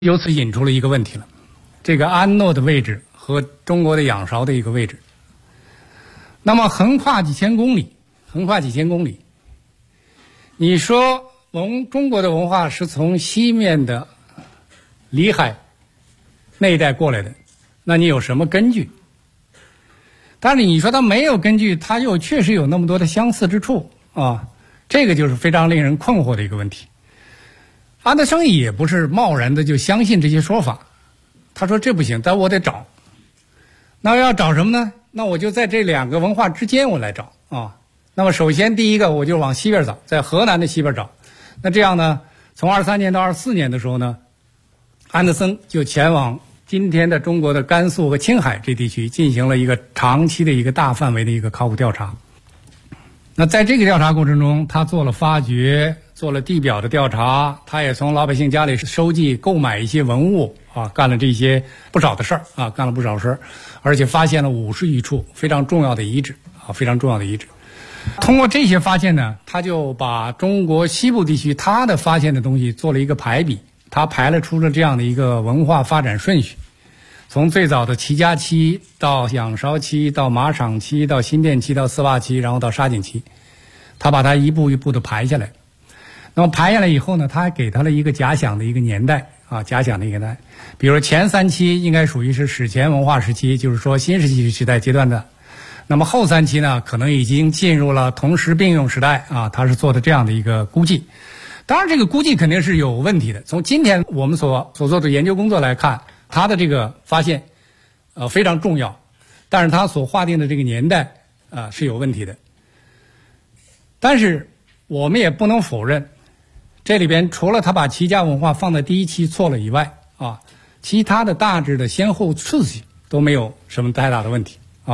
由此引出了一个问题了，这个安诺的位置和中国的仰韶的一个位置，那么横跨几千公里，你说中国的文化是从西面的里海那一带过来的，那你有什么根据？但是你说它没有根据，它又确实有那么多的相似之处啊，这个就是非常令人困惑的一个问题。安德生也不是贸然的就相信这些说法，他说这不行，但我得找。那要找什么呢？那我就在这两个文化之间我来找啊。那么首先第一个我就往西边找，在河南的西边找。那这样呢，从23年到24年的时候呢，安德森就前往今天的中国的甘肃和青海这地区进行了一个长期的一个大范围的一个考古调查。那在这个调查过程中，他做了发掘，做了地表的调查，他也从老百姓家里收集购买一些文物啊，干了这些不少的事儿啊，而且发现了50余处非常重要的遗址啊，非常重要的遗址。通过这些发现呢，他就把中国西部地区他的发现的东西做了一个排比，他排了出了这样的一个文化发展顺序，从最早的齐家期到仰韶期到马场期到新店期到丝袜期，然后到沙井期，他把它一步一步的排下来。那么排下来以后呢，他还给他了一个假想的一个年代啊，比如前3期应该属于是史前文化时期，就是说新石器时代阶段的。那么后3期呢，可能已经进入了同时并用时代啊，他是做的这样的一个估计。当然这个估计肯定是有问题的，从今天我们所做的研究工作来看，他的这个发现非常重要，但是他所划定的这个年代是有问题的。但是我们也不能否认，这里边除了他把齐家文化放在第1期错了以外啊，其他的大致的先后次序都没有什么太大的问题啊，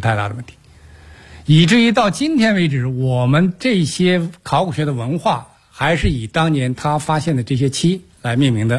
以至于到今天为止，我们这些考古学的文化还是以当年他发现的这些期来命名的。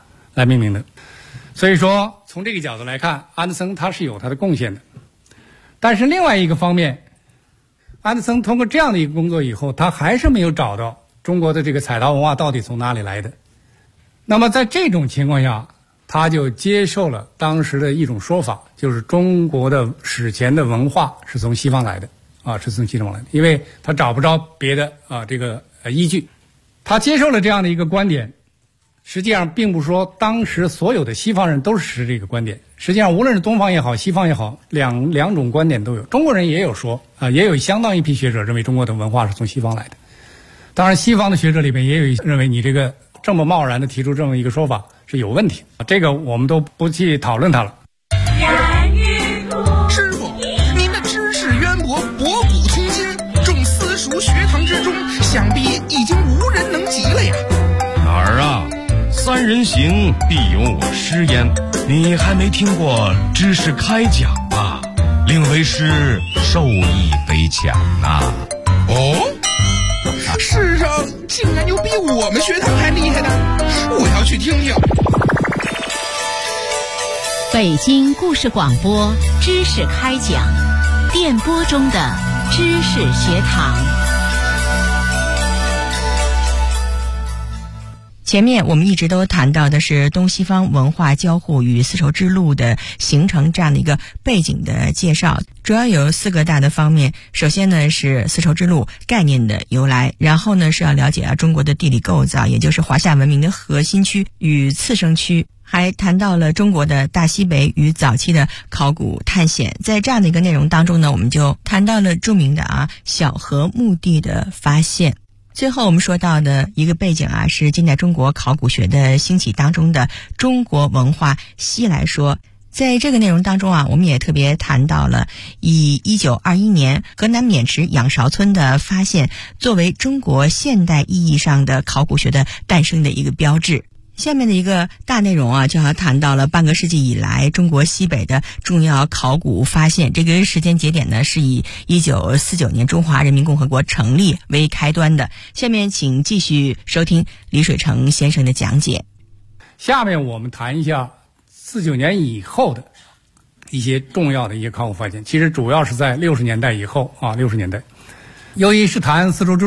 所以说从这个角度来看，安德森他是有他的贡献的。但是另外一个方面，安德森通过这样的一个工作以后，他还是没有找到中国的这个彩陶文化到底从哪里来的。那么在这种情况下，他就接受了当时的一种说法，就是中国的史前的文化是从西方来的啊，因为他找不着别的依据。他接受了这样的一个观点，实际上并不是说当时所有的西方人都是持这个观点，实际上无论是东方也好西方也好，两种观点都有。中国人也有说也有相当一批学者认为中国的文化是从西方来的。当然西方的学者里面也有认为你这个这么贸然的提出这么一个说法是有问题，这个我们都不去讨论它了。 师傅，您的知识渊博，博古通今，众私塾学堂之中，想必已经无人能及了呀。 哪儿啊？3人行必有我师焉，你还没听过知识开讲吧？令为师受益匪浅呐。 哦，世上竟然有比我们学堂还厉害的，我要去听听。 北京故事广播知识开讲，电波中的知识学堂。 前面我们一直都谈到的是东西方文化交互与丝绸之路的形成这样的一个背景的介绍，主要有4个大的方面。首先呢是丝绸之路概念的由来，然后呢是要了解中国的地理构造，也就是华夏文明的核心区与次生区，还谈到了中国的大西北与早期的考古探险。在这样的一个内容当中呢，我们就谈到了著名的小河墓地的发现。最后我们说到的一个背景是近代中国考古学的兴起当中的中国文化西来说。在这个内容当中我们也特别谈到了以1921年河南渑池仰韶村的发现作为中国现代意义上的考古学的诞生的一个标志。下面的一个大内容就要谈到了半个世纪以来中国西北的重要考古发现。这个时间节点呢是以1949年中华人民共和国成立为开端的。下面请继续收听李水成先生的讲解。 下面我们谈一下49年以后的一些重要的一些考古发现，其实主要是在60年代以后60年代。由于是谈丝绸之路，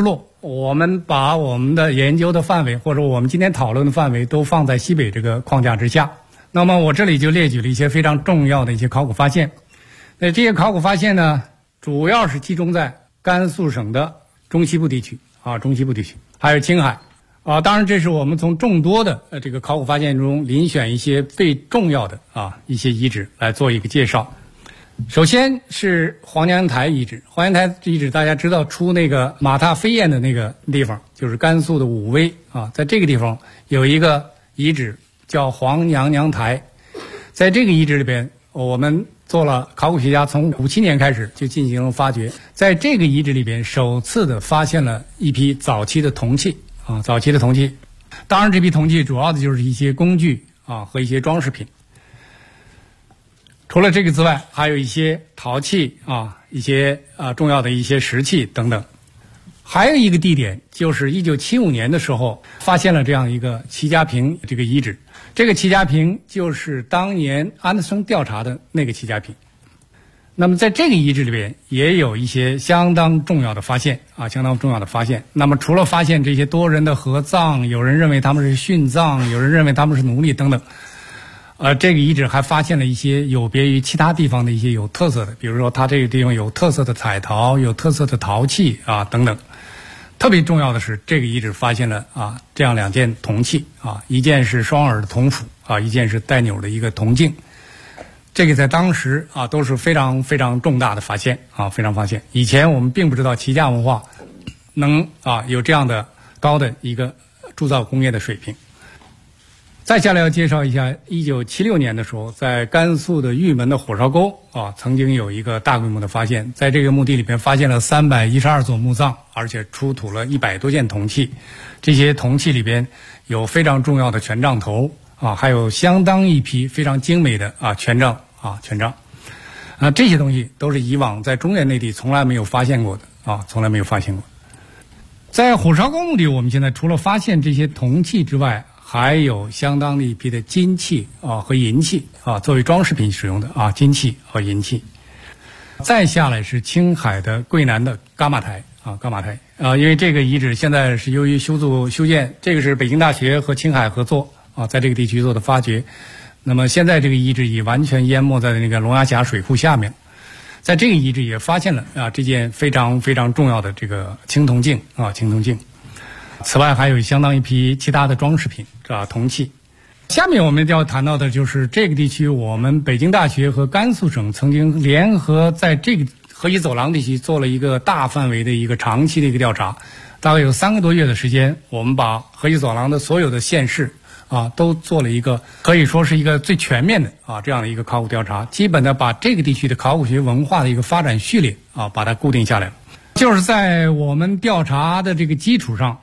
我们把我们的研究的范围或者我们今天讨论的范围都放在西北这个框架之下。那么我这里就列举了一些非常重要的一些考古发现。这些考古发现呢，主要是集中在甘肃省的中西部地区中西部地区，还有青海当然这是我们从众多的这个考古发现中遴选一些最重要的一些遗址来做一个介绍。首先是黄娘台遗址，黄娘台遗址大家知道出那个马踏飞燕的那个地方，就是甘肃的武威在这个地方有一个遗址叫黄娘娘台。在这个遗址里边，我们做了考古学家从57年开始就进行了发掘，在这个遗址里边首次的发现了一批早期的铜器早期的铜器。当然这批铜器主要的就是一些工具和一些装饰品。除了这个之外，还有一些陶器一些重要的一些石器等等。还有一个地点就是1975年的时候发现了这样一个齐家坪这个遗址。这个齐家坪就是当年安德生调查的那个齐家坪。那么在这个遗址里边也有一些相当重要的发现相当重要的发现。那么除了发现这些多人的合葬，有人认为他们是殉葬，有人认为他们是奴隶等等。这个遗址还发现了一些有别于其他地方的一些有特色的，比如说它这个地方有特色的彩陶，有特色的陶器等等。特别重要的是，这个遗址发现了这样2件铜器一件是双耳的铜斧一件是带钮的一个铜镜。这个在当时都是非常非常重大的发现非常发现。以前我们并不知道齐家文化能有这样的高的一个铸造工业的水平。再下来要介绍一下1976年的时候，在甘肃的玉门的火烧沟曾经有一个大规模的发现。在这个墓地里边发现了312座墓葬，而且出土了100多件铜器。这些铜器里边有非常重要的权杖头还有相当一批非常精美的权杖权杖。这些东西都是以往在中原内地从来没有发现过的从来没有发现过。在火烧沟墓地，我们现在除了发现这些铜器之外，还有相当的一批的金器和银器作为装饰品使用的金器和银器。再下来是青海的桂南的噶玛台噶玛台因为这个遗址现在是由于修建，这个是北京大学和青海合作在这个地区做的发掘。那么现在这个遗址已完全淹没在那个龙牙峡水库下面。在这个遗址也发现了这件非常非常重要的这个青铜镜青铜镜。此外还有相当一批其他的装饰品铜器。下面我们要谈到的就是这个地区，我们北京大学和甘肃省曾经联合在这个河西走廊地区做了一个大范围的一个长期的一个调查，大概有3个多月的时间，我们把河西走廊的所有的县市都做了一个可以说是一个最全面的这样的一个考古调查，基本的把这个地区的考古学文化的一个发展序列把它固定下来了。就是在我们调查的这个基础上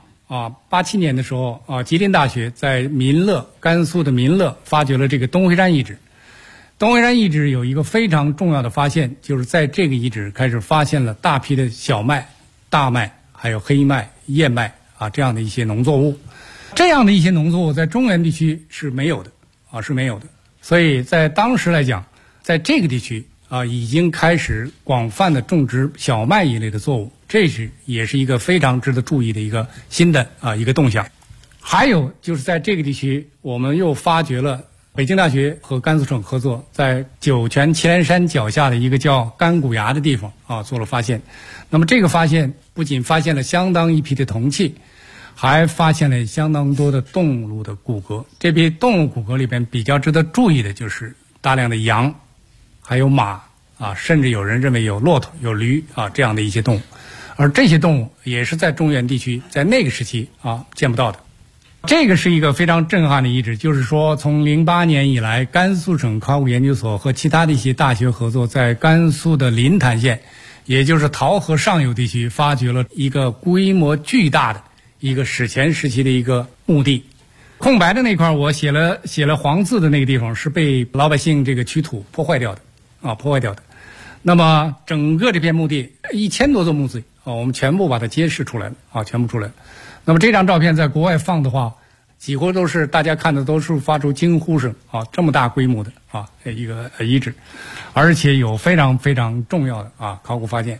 87年的时候吉林大学在民乐，甘肃的民乐发掘了这个东回山遗址。东回山遗址有一个非常重要的发现，就是在这个遗址开始发现了大批的小麦、大麦还有黑麦、燕麦这样的一些农作物。这样的一些农作物在中原地区是没有的是没有的。所以在当时来讲，在这个地区已经开始广泛的种植小麦一类的作物，这也是一个非常值得注意的一个新的一个动向。还有就是在这个地区，我们又发掘了北京大学和甘肃省合作，在酒泉祁连山脚下的一个叫干骨崖的地方做了发现。那么这个发现不仅发现了相当一批的铜器，还发现了相当多的动物的骨骼。这批动物骨骼里边比较值得注意的就是大量的羊，还有马甚至有人认为有骆驼、有驴这样的一些动物。而这些动物也是在中原地区在那个时期见不到的。这个是一个非常震撼的遗址，就是说从08年以来，甘肃省考古研究所和其他的一些大学合作，在甘肃的临潭县，也就是桃河上游地区发掘了一个规模巨大的一个史前时期的一个墓地。空白的那块我写了黄字的那个地方是被老百姓这个取土破坏掉的那么整个这片墓地1000多座墓地我们全部把它揭示出来了全部出来了。那么这张照片在国外放的话，几乎都是大家看的都是发出惊呼声这么大规模的一个遗址，而且有非常非常重要的考古发现。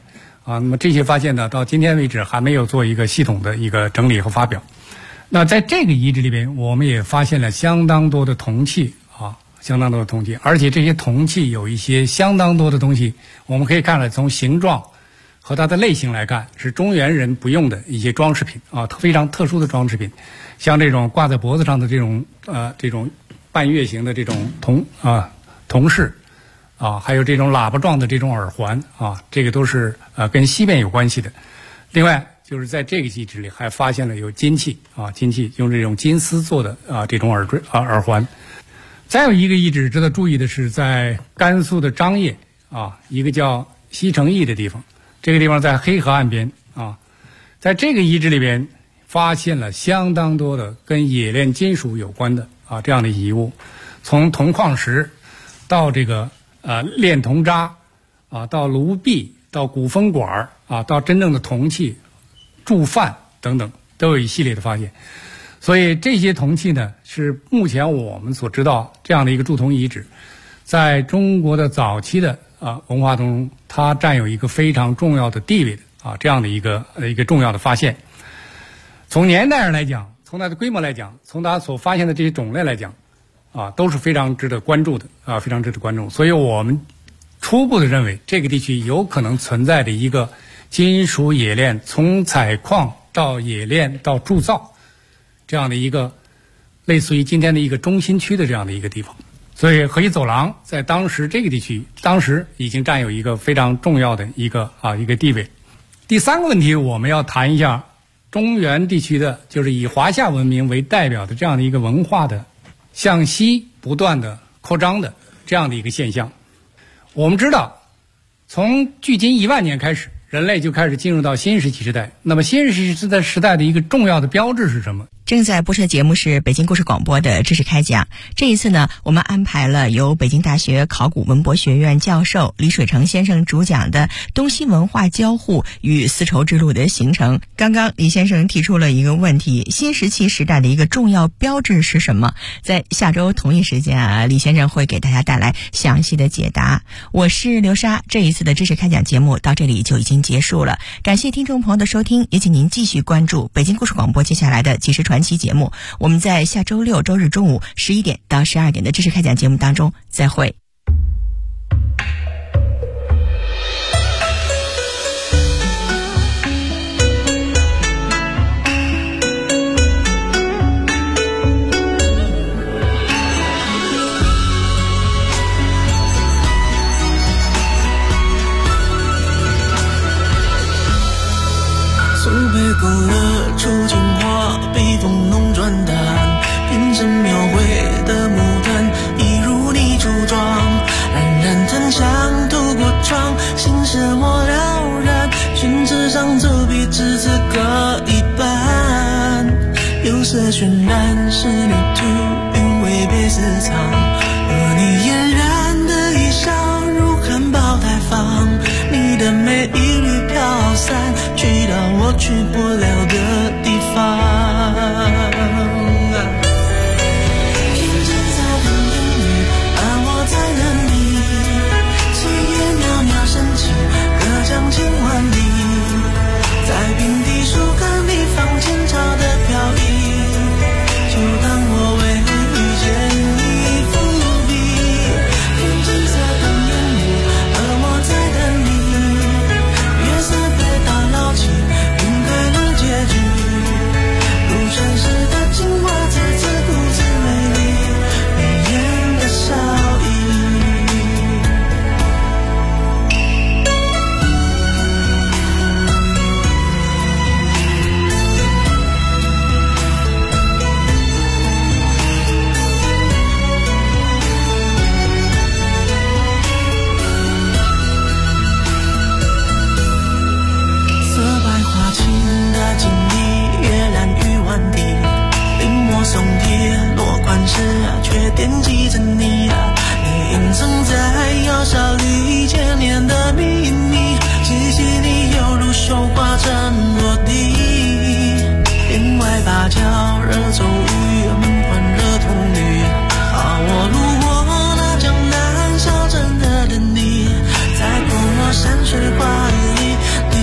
那么这些发现呢，到今天为止还没有做一个系统的一个整理和发表。那在这个遗址里边，我们也发现了相当多的铜器相当多的铜器，而且这些铜器有一些相当多的东西，我们可以看了从形状和它的类型来看，是中原人不用的一些装饰品非常特殊的装饰品，像这种挂在脖子上的这种半月形的这种铜饰还有这种喇叭状的这种耳环这个都是跟西边有关系的。另外就是在这个遗址里还发现了有金器金器用这种金丝做的这种耳环。再有一个遗址值得注意的是，在甘肃的张掖一个叫西城驿的地方，这个地方在黑河岸边在这个遗址里边发现了相当多的跟冶炼金属有关的这样的遗物，从铜矿石到这个炼铜渣到炉壁到鼓风管到真正的铜器铸饭等等，都有一系列的发现。所以这些铜器呢，是目前我们所知道这样的一个铸铜遗址，在中国的早期的文化中，它占有一个非常重要的地位的这样的一个重要的发现。从年代上来讲，从它的规模来讲，从它所发现的这些种类来讲都是非常值得关注的非常值得关注。所以我们初步的认为，这个地区有可能存在的一个金属冶炼，从采矿到冶炼到铸造这样的一个类似于今天的一个中心区的这样的一个地方。所以河西走廊在当时这个地区，当时已经占有一个非常重要的一个地位。第三个问题，我们要谈一下中原地区的，就是以华夏文明为代表的这样的一个文化的向西不断的扩张的这样的一个现象。我们知道，从距今1万年开始，人类就开始进入到新石器时代。那么新石器时代的一个重要的标志是什么？ 正在播出的节目是北京故事广播的知识开讲。这一次呢，我们安排了由北京大学考古文博学院教授李水成先生主讲的东西文化交互与丝绸之路的形成。刚刚李先生提出了一个问题，新石器时代的一个重要标志是什么？在下周同一时间李先生会给大家带来详细的解答。我是刘莎，这一次的知识开讲节目到这里就已经结束了，感谢听众朋友的收听，也请您继续关注北京故事广播接下来的即时传奇节目。我们在下周六周日中午11点到12点的知识开讲节目当中再会。 苏北勾勒出情话，笔锋浓转淡，变成描绘的牡丹，一如你梳妆，冉冉檀香透过窗，心事我了然，宣纸上走笔只字各一半，釉色渲染仕女图，韵味被私藏，和你嫣然的衣裳如含苞待放，你的美一缕飘散，去到我去不了的地方。天际在等烟雨，而我在等你，岁月袅袅升起，隔江千万里，在平地树干里放前朝的飘逸，就当我为遇见你伏笔。天际在等烟雨，而我在等你，月色被打捞起，云开了结局，如传世的青花瓷，自顾自美丽，眉眼的笑意。色白花青的锦衣，跃然于万地，临摹松贴落款时却惦记着你，你隐藏在窑烧里千年的秘密，细细你犹如绣花针落地，帘外芭蕉惹骤雨，门环惹铜绿，我路过那江南小镇的等你，在泼墨山水画里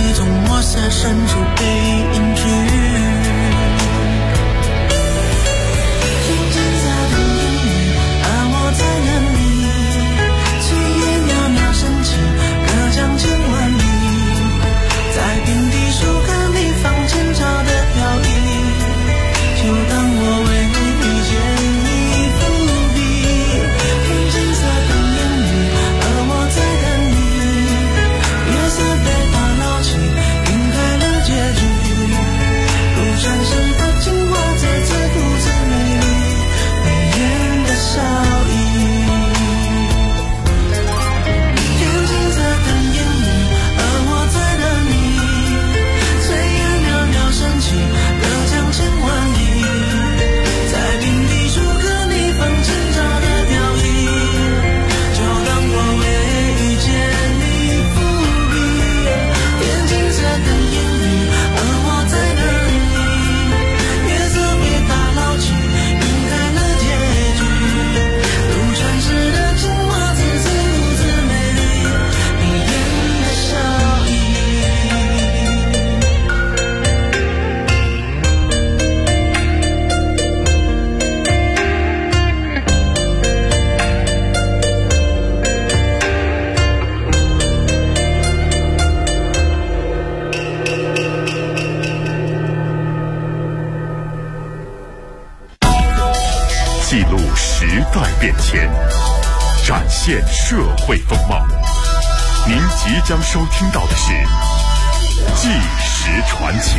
代变迁，展现社会风貌。您即将收听到的是《纪实传奇》。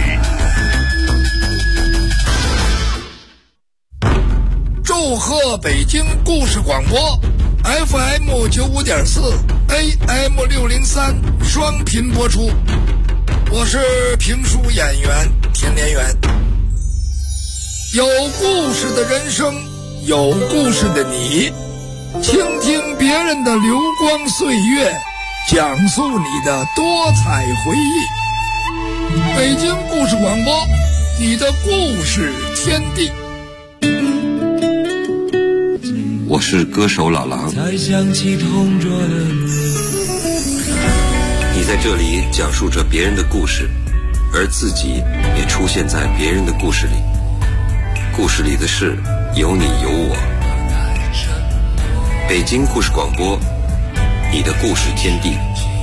祝贺北京故事广播 FM 95.4 AM 603双频播出。我是评书演员田连元。有故事的人生，有故事的你，倾听别人的流光岁月，讲述你的多彩回忆。北京故事广播，你的故事天地。 我是歌手老狼。 才想起同桌的你在这里讲述着别人的故事，而自己也出现在别人的故事里。故事里的事有你有我。北京故事广播，你的故事天地。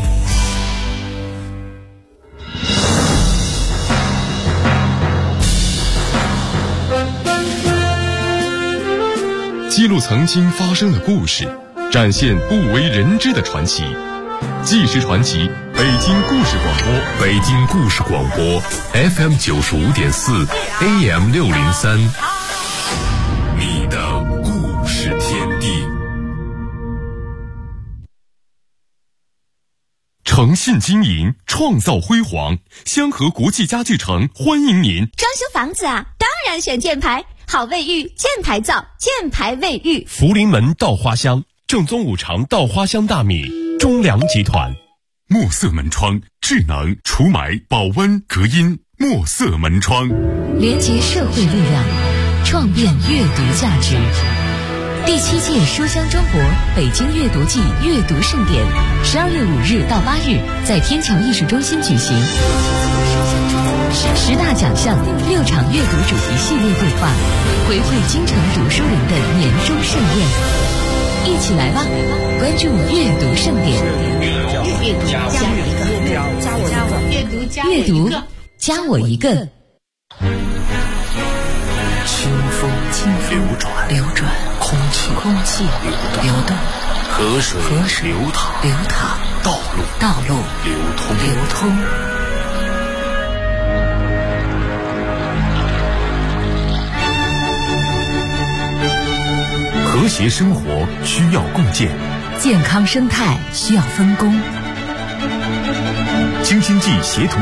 记录曾经发生的故事，展现不为人知的传奇。纪实传奇，北京故事广播， 北京故事广播 FM 95.4 AM 603，你的故事天地。 诚信经营，创造辉煌。香河国际家具城欢迎您。 装修房子啊，当然选箭牌。好卫浴，箭牌造，箭牌卫浴。 福临门稻花香，正宗五常稻花香大米，中粮集团。 墨色门窗，智能除霾、保温、隔音。墨色门窗， 连接社会力量，创变阅读价值。第7届书香中国北京阅读季阅读盛典，12月5日到8日在天桥艺术中心举行。10大奖项，6场阅读主题系列对话，回馈京城读书人的年终盛宴。一起来吧，关注阅读盛典。阅读加我一个。 清风流转，空气流动，河水流淌，道路流通。 和谐生活需要共建， 健康生态需要分工。 京津冀协同